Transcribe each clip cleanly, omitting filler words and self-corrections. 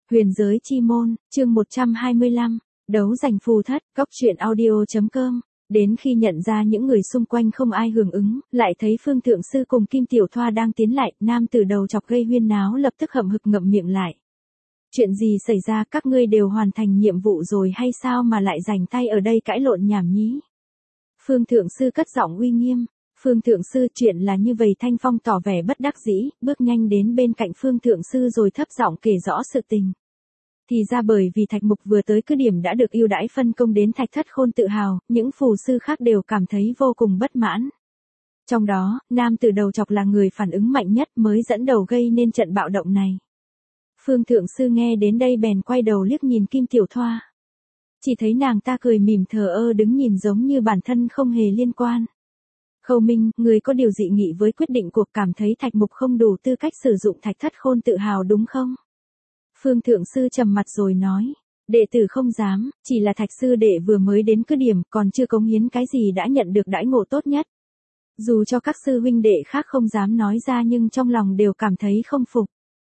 Huyền giới chi môn, chương 125, đấu giành phù thất, góc truyện audio.com. Đến khi nhận ra những người xung quanh không ai hưởng ứng, lại thấy Phương Thượng Sư cùng Kim Tiểu Thoa đang tiến lại, nam tử đầu chọc gây huyên náo lập tức hậm hực ngậm miệng lại. Chuyện gì xảy ra, các ngươi đều hoàn thành nhiệm vụ rồi hay sao mà lại rảnh tay ở đây cãi lộn nhảm nhí? Phương Thượng Sư cất giọng uy nghiêm. Phương Thượng Sư, chuyện là như vậy. Thanh Phong tỏ vẻ bất đắc dĩ, bước nhanh đến bên cạnh Phương Thượng Sư rồi thấp giọng kể rõ sự tình. Thì ra bởi vì Thạch Mục vừa tới cứ điểm đã được ưu đãi phân công đến Thạch Thất Khôn tự hào, những phù sư khác đều cảm thấy vô cùng bất mãn. Trong đó, nam tử đầu chọc là người phản ứng mạnh nhất mới dẫn đầu gây nên trận bạo động này. Phương Thượng Sư nghe đến đây bèn quay đầu liếc nhìn Kim Tiểu Thoa. Chỉ thấy nàng ta cười mỉm thờ ơ đứng nhìn giống như bản thân không hề liên quan. Khâu Minh, người có điều dị nghị với quyết định cuộc, cảm thấy Thạch Mục không đủ tư cách sử dụng Thạch Thất Khôn tự hào đúng không? Phương Thượng Sư trầm mặt rồi nói, đệ tử không dám, chỉ là Thạch Sư đệ vừa mới đến cứ điểm còn chưa cống hiến cái gì đã nhận được đãi ngộ tốt nhất. Dù cho các sư huynh đệ khác không dám nói ra nhưng trong lòng đều cảm thấy không phục.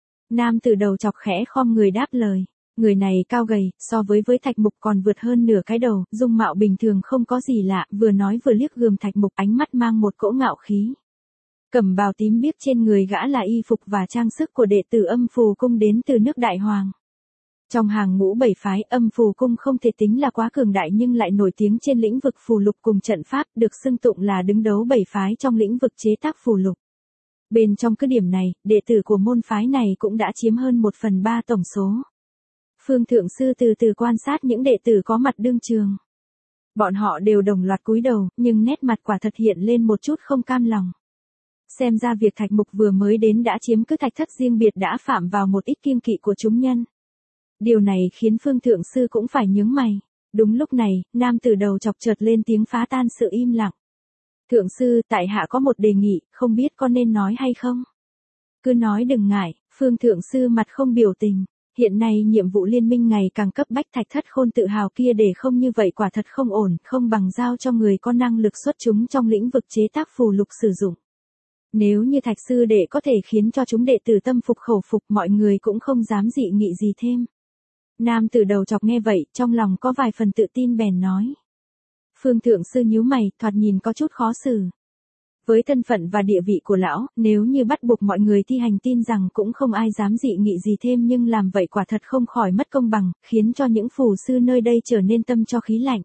Nam tử đầu chọc khẽ khom người đáp lời. Người này cao gầy, so với Thạch Mục còn vượt hơn nửa cái đầu, dung mạo bình thường không có gì lạ, vừa nói vừa liếc gườm Thạch Mục, ánh mắt mang một cỗ ngạo khí. Cẩm bào tím biếc trên người gã là y phục và trang sức của đệ tử Âm Phù Cung đến từ nước Đại Hoàng. Trong hàng ngũ 7 phái, Âm Phù Cung không thể tính là quá cường đại nhưng lại nổi tiếng trên lĩnh vực phù lục cùng trận pháp, được xưng tụng là đứng đấu 7 phái trong lĩnh vực chế tác phù lục. Bên trong cứ điểm này, đệ tử của môn phái này cũng đã chiếm hơn 1/3 tổng số. Phương Thượng Sư từ từ quan sát những đệ tử có mặt đương trường. Bọn họ đều đồng loạt cúi đầu, nhưng nét mặt quả thật hiện lên một chút không cam lòng. Xem ra việc Thạch Mục vừa mới đến đã chiếm cứ thạch thất riêng biệt đã phạm vào một ít kiêng kỵ của chúng nhân. Điều này khiến Phương Thượng Sư cũng phải nhướng mày. Đúng lúc này, nam tử đầu chọc chợt lên tiếng phá tan sự im lặng. Thượng Sư, tại hạ có một đề nghị, không biết có nên nói hay không? Cứ nói đừng ngại. Phương Thượng Sư mặt không biểu tình. Hiện nay nhiệm vụ liên minh ngày càng cấp bách, Thạch Thất Khôn tự hào kia để không như vậy quả thật không ổn, không bằng giao cho người có năng lực xuất chúng trong lĩnh vực chế tác phù lục sử dụng. Nếu như Thạch Sư đệ có thể khiến cho chúng đệ tử tâm phục khẩu phục, mọi người cũng không dám dị nghị gì thêm. Nam tử đầu chọc nghe vậy, trong lòng có vài phần tự tin bèn nói. Phương Thượng Sư nhíu mày, thoạt nhìn có chút khó xử. Với thân phận và địa vị của lão, nếu như bắt buộc mọi người thi hành tin rằng cũng không ai dám dị nghị gì thêm, nhưng làm vậy quả thật không khỏi mất công bằng, khiến cho những phù sư nơi đây trở nên tâm cho khí lạnh.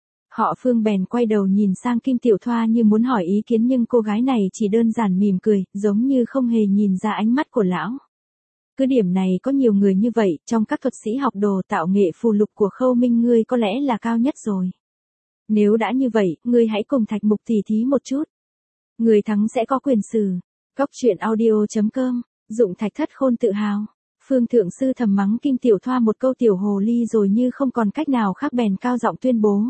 Họ Phương bèn quay đầu nhìn sang Kim Tiểu Thoa như muốn hỏi ý kiến nhưng cô gái này chỉ đơn giản mỉm cười, giống như không hề nhìn ra ánh mắt của lão. Cứ điểm này có nhiều người như vậy, trong các thuật sĩ học đồ tạo nghệ phù lục của Khâu Minh ngươi có lẽ là cao nhất rồi. Nếu đã như vậy, ngươi hãy cùng Thạch Mục tỉ thí một chút. Người thắng sẽ có quyền xử. Góc truyện audio.com, dụng Thạch Thất Khôn tự hào. Phương Thượng Sư thầm mắng Kim Tiểu Thoa một câu tiểu hồ ly rồi như không còn cách nào khác bèn cao giọng tuyên bố.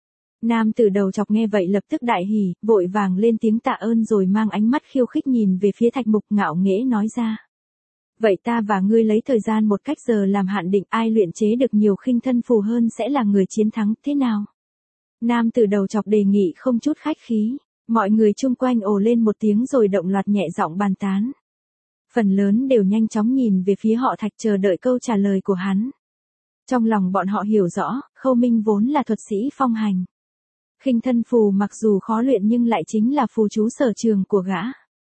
Nam tử đầu chọc nghe vậy lập tức đại hỉ, vội vàng lên tiếng tạ ơn rồi mang ánh mắt khiêu khích nhìn về phía Thạch Mục, ngạo nghễ nói ra. Vậy ta và ngươi lấy thời gian 1 cách giờ làm hạn định, ai luyện chế được nhiều khinh thân phù hơn sẽ là người chiến thắng, thế nào? Nam tử đầu chọc đề nghị không chút khách khí. Mọi người chung quanh ồ lên một tiếng rồi động loạt nhẹ giọng bàn tán. Phần lớn đều nhanh chóng nhìn về phía họ Thạch chờ đợi câu trả lời của hắn. Trong lòng bọn họ hiểu rõ, Khâu Minh vốn là thuật sĩ phong hành. Khinh thân phù mặc dù khó luyện nhưng lại chính là phù chú sở trường của gã.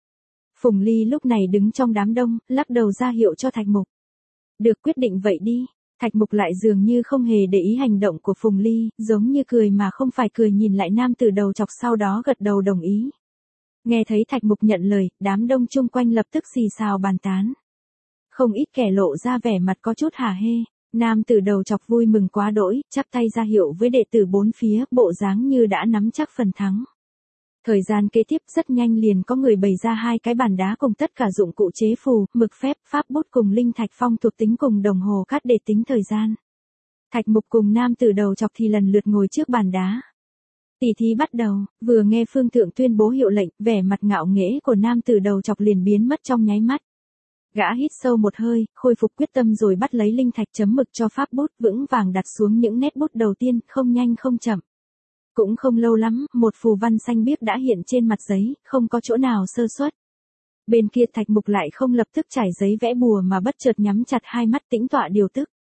Phùng Ly lúc này đứng trong đám đông, lắc đầu ra hiệu cho Thạch Mục. Được, quyết định vậy đi. Thạch Mục lại dường như không hề để ý hành động của Phùng Ly, giống như cười mà không phải cười nhìn lại nam tử đầu chọc sau đó gật đầu đồng ý. Nghe thấy Thạch Mục nhận lời, đám đông chung quanh lập tức xì xào bàn tán. Không ít kẻ lộ ra vẻ mặt có chút hả hê, nam tử đầu chọc vui mừng quá đỗi, chắp tay ra hiệu với đệ tử bốn phía, bộ dáng như đã nắm chắc phần thắng. Thời gian kế tiếp rất nhanh liền có người bày ra 2 cái bàn đá cùng tất cả dụng cụ chế phù, mực phép, pháp bút cùng linh thạch phong thuộc tính cùng đồng hồ cát để tính thời gian. Thạch Mục cùng nam tử đầu chọc thì lần lượt ngồi trước bàn đá. Tỷ thí bắt đầu, vừa nghe Phương Thượng tuyên bố hiệu lệnh, vẻ mặt ngạo nghễ của nam tử đầu chọc liền biến mất trong nháy mắt. Gã hít sâu một hơi, khôi phục quyết tâm rồi bắt lấy linh thạch chấm mực cho pháp bút, vững vàng đặt xuống những nét bút đầu tiên, không nhanh không chậm. Cũng không lâu lắm, một phù văn xanh biếc đã hiện trên mặt giấy, không có chỗ nào sơ suất. Bên kia Thạch Mục lại không lập tức trải giấy vẽ bùa mà bất chợt nhắm chặt hai mắt tĩnh tọa điều tức.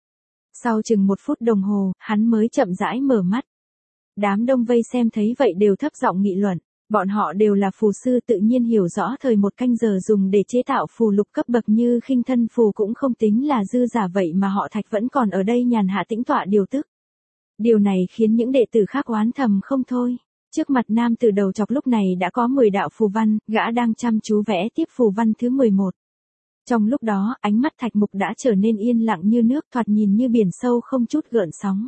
Sau chừng 1 phút đồng hồ, hắn mới chậm rãi mở mắt. Đám đông vây xem thấy vậy đều thấp giọng nghị luận. Bọn họ đều là phù sư tự nhiên hiểu rõ thời 1 canh giờ dùng để chế tạo phù lục cấp bậc như khinh thân phù cũng không tính là dư giả, vậy mà họ Thạch vẫn còn ở đây nhàn hạ tĩnh tọa điều tức. Điều này khiến những đệ tử khác oán thầm không thôi. Trước mặt nam tử đầu chọc lúc này đã có 10 đạo phù văn, gã đang chăm chú vẽ tiếp phù văn thứ 11. Trong lúc đó, ánh mắt Thạch Mục đã trở nên yên lặng như nước, thoạt nhìn như biển sâu không chút gợn sóng.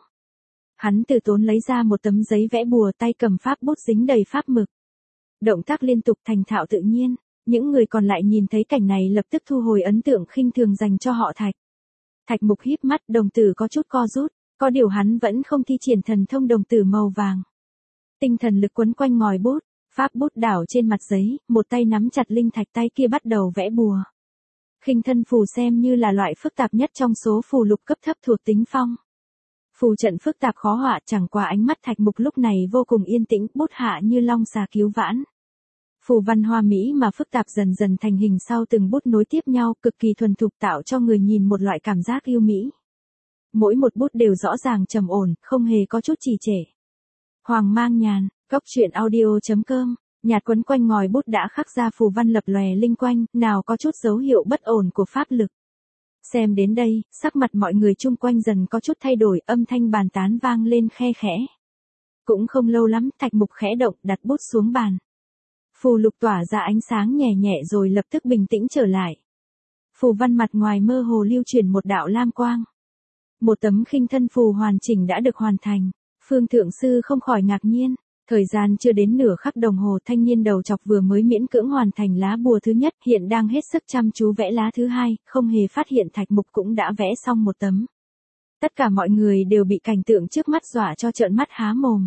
Hắn từ tốn lấy ra một tấm giấy vẽ bùa, tay cầm pháp bút dính đầy pháp mực. Động tác liên tục thành thạo tự nhiên, những người còn lại nhìn thấy cảnh này lập tức thu hồi ấn tượng khinh thường dành cho họ Thạch. Thạch Mục híp mắt, đồng tử có chút co rút, có điều hắn vẫn không thi triển thần thông đồng tử màu vàng. Tinh thần lực quấn quanh ngòi bút, pháp bút đảo trên mặt giấy, một tay nắm chặt linh thạch, tay kia bắt đầu vẽ bùa. Khinh thân phù xem như là loại phức tạp nhất trong số phù lục cấp thấp thuộc tính phong. Phù trận phức tạp khó họa, chẳng qua ánh mắt Thạch Mục lúc này vô cùng yên tĩnh, bút hạ như long xà cứu vãn. Phù văn hoa mỹ mà phức tạp dần dần thành hình sau từng bút nối tiếp nhau, cực kỳ thuần thục, tạo cho người nhìn một loại cảm giác yêu mỹ. Mỗi một bút đều rõ ràng trầm ổn, không hề có chút trì trệ. Hoàng Mang Nhàn, goctruyện.audio.com, nhạt quấn quanh ngòi bút đã khắc ra phù văn lập lòe linh quanh, nào có chút dấu hiệu bất ổn của pháp lực. Xem đến đây, sắc mặt mọi người chung quanh dần có chút thay đổi, âm thanh bàn tán vang lên khe khẽ. Cũng không lâu lắm, Thạch Mục khẽ động, đặt bút xuống bàn. Phù lục tỏa ra ánh sáng nhẹ nhẹ rồi lập tức bình tĩnh trở lại. Phù văn mặt ngoài mơ hồ lưu chuyển một đạo lam quang. Một tấm khinh thân phù hoàn chỉnh đã được hoàn thành. Phương Thượng Sư không khỏi ngạc nhiên. Thời gian chưa đến nửa khắc đồng hồ, thanh niên đầu chọc vừa mới miễn cưỡng hoàn thành lá bùa thứ nhất, hiện đang hết sức chăm chú vẽ lá thứ hai, không hề phát hiện Thạch Mục cũng đã vẽ xong một tấm. Tất cả mọi người đều bị cảnh tượng trước mắt dọa cho trợn mắt há mồm.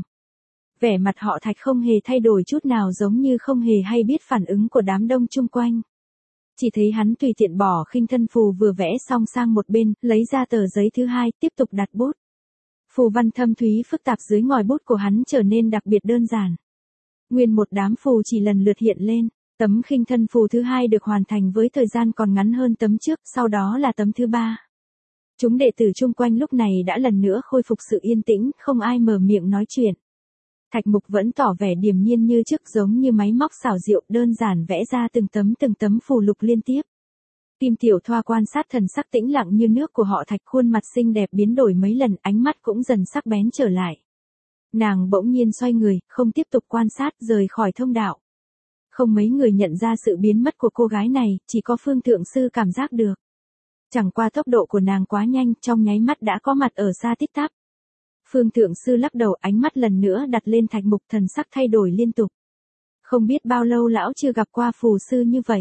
Vẻ mặt họ Thạch không hề thay đổi chút nào, giống như không hề hay biết phản ứng của đám đông chung quanh. Chỉ thấy hắn tùy tiện bỏ khinh thân phù vừa vẽ xong sang một bên, lấy ra tờ giấy thứ hai, tiếp tục đặt bút. Phù văn thâm thúy phức tạp dưới ngòi bút của hắn trở nên đặc biệt đơn giản. Nguyên một đám phù chỉ lần lượt hiện lên, tấm khinh thân phù thứ hai được hoàn thành với thời gian còn ngắn hơn tấm trước, sau đó là tấm thứ ba. Chúng đệ tử chung quanh lúc này đã lần nữa khôi phục sự yên tĩnh, không ai mở miệng nói chuyện. Thạch Mục vẫn tỏ vẻ điềm nhiên như trước, giống như máy móc xảo diệu, đơn giản vẽ ra từng tấm phù lục liên tiếp. Kim Tiểu Thoa quan sát thần sắc tĩnh lặng như nước của họ Thạch, khuôn mặt xinh đẹp biến đổi mấy lần, ánh mắt cũng dần sắc bén trở lại. Nàng bỗng nhiên xoay người, không tiếp tục quan sát, rời khỏi thông đạo. Không mấy người nhận ra sự biến mất của cô gái này, chỉ có Phương Thượng Sư cảm giác được. Chẳng qua tốc độ của nàng quá nhanh, trong nháy mắt đã có mặt ở xa tít tắp. Phương Thượng Sư lắc đầu, ánh mắt lần nữa đặt lên Thạch Mục, thần sắc thay đổi liên tục. Không biết bao lâu lão chưa gặp qua phù sư như vậy.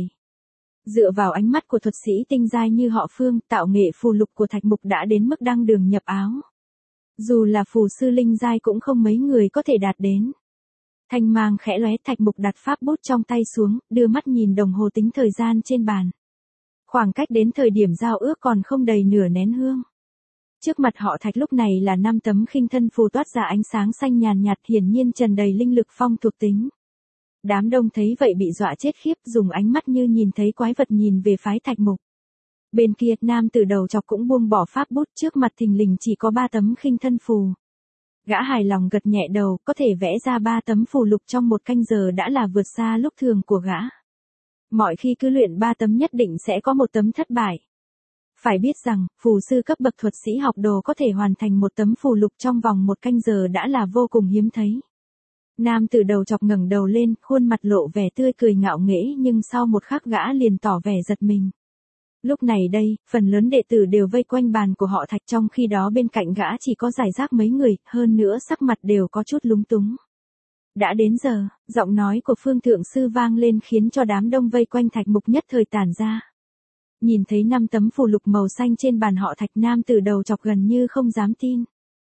Dựa vào ánh mắt của thuật sĩ tinh giai như họ Phương, tạo nghệ phù lục của Thạch Mục đã đến mức đăng đường nhập áo. Dù là phù sư linh giai cũng không mấy người có thể đạt đến. Thanh mang khẽ lóe, Thạch Mục đặt pháp bút trong tay xuống, đưa mắt nhìn đồng hồ tính thời gian trên bàn. Khoảng cách đến thời điểm giao ước còn không đầy nửa nén hương. Trước mặt họ Thạch lúc này là 5 tấm khinh thân phù toát ra ánh sáng xanh nhàn nhạt, hiển nhiên tràn đầy linh lực phong thuộc tính. Đám đông thấy vậy bị dọa chết khiếp, dùng ánh mắt như nhìn thấy quái vật nhìn về phái Thạch Mục. Bên kia, nam tử đầu chọc cũng buông bỏ pháp bút, trước mặt thình lình chỉ có 3 tấm khinh thân phù. Gã hài lòng gật nhẹ đầu, có thể vẽ ra 3 tấm phù lục trong 1 canh giờ đã là vượt xa lúc thường của gã. Mọi khi cứ luyện 3 tấm nhất định sẽ có 1 tấm thất bại. Phải biết rằng, phù sư cấp bậc thuật sĩ học đồ có thể hoàn thành 1 tấm phù lục trong vòng 1 canh giờ đã là vô cùng hiếm thấy. Nam tử đầu chọc ngẩng đầu lên, khuôn mặt lộ vẻ tươi cười ngạo nghễ, nhưng sau một khắc gã liền tỏ vẻ giật mình. Lúc này đây, phần lớn đệ tử đều vây quanh bàn của họ Thạch, trong khi đó bên cạnh gã chỉ có rải rác mấy người, hơn nữa sắc mặt đều có chút lúng túng. Đã đến giờ, giọng nói của Phương Thượng Sư vang lên khiến cho đám đông vây quanh Thạch Mục nhất thời tản ra. Nhìn thấy 5 tấm phù lục màu xanh trên bàn họ Thạch, nam tử đầu chọc gần như không dám tin.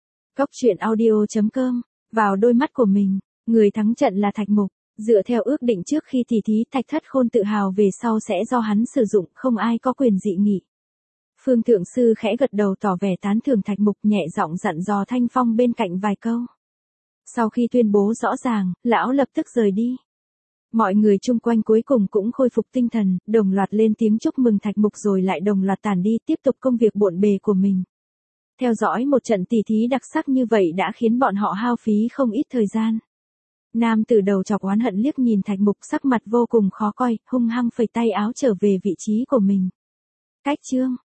Goctruyện.audio.com, vào đôi mắt của mình, người thắng trận là Thạch Mục. Dựa theo ước định trước khi tỉ thí, Thạch Thất Khôn tự hào về sau sẽ do hắn sử dụng, không ai có quyền dị nghị. Phương Thượng Sư khẽ gật đầu tỏ vẻ tán thưởng Thạch Mục, nhẹ giọng dặn dò Thanh Phong bên cạnh vài câu. Sau khi tuyên bố rõ ràng, lão lập tức rời đi. Mọi người chung quanh cuối cùng cũng khôi phục tinh thần, đồng loạt lên tiếng chúc mừng Thạch Mục rồi lại đồng loạt tản đi, tiếp tục công việc bộn bề của mình. Theo dõi một trận tỉ thí đặc sắc như vậy đã khiến bọn họ hao phí không ít thời gian. Nam tử đầu chọc oán hận liếc nhìn Thạch Mục, sắc mặt vô cùng khó coi, hung hăng phẩy tay áo trở về vị trí của mình. Cách chương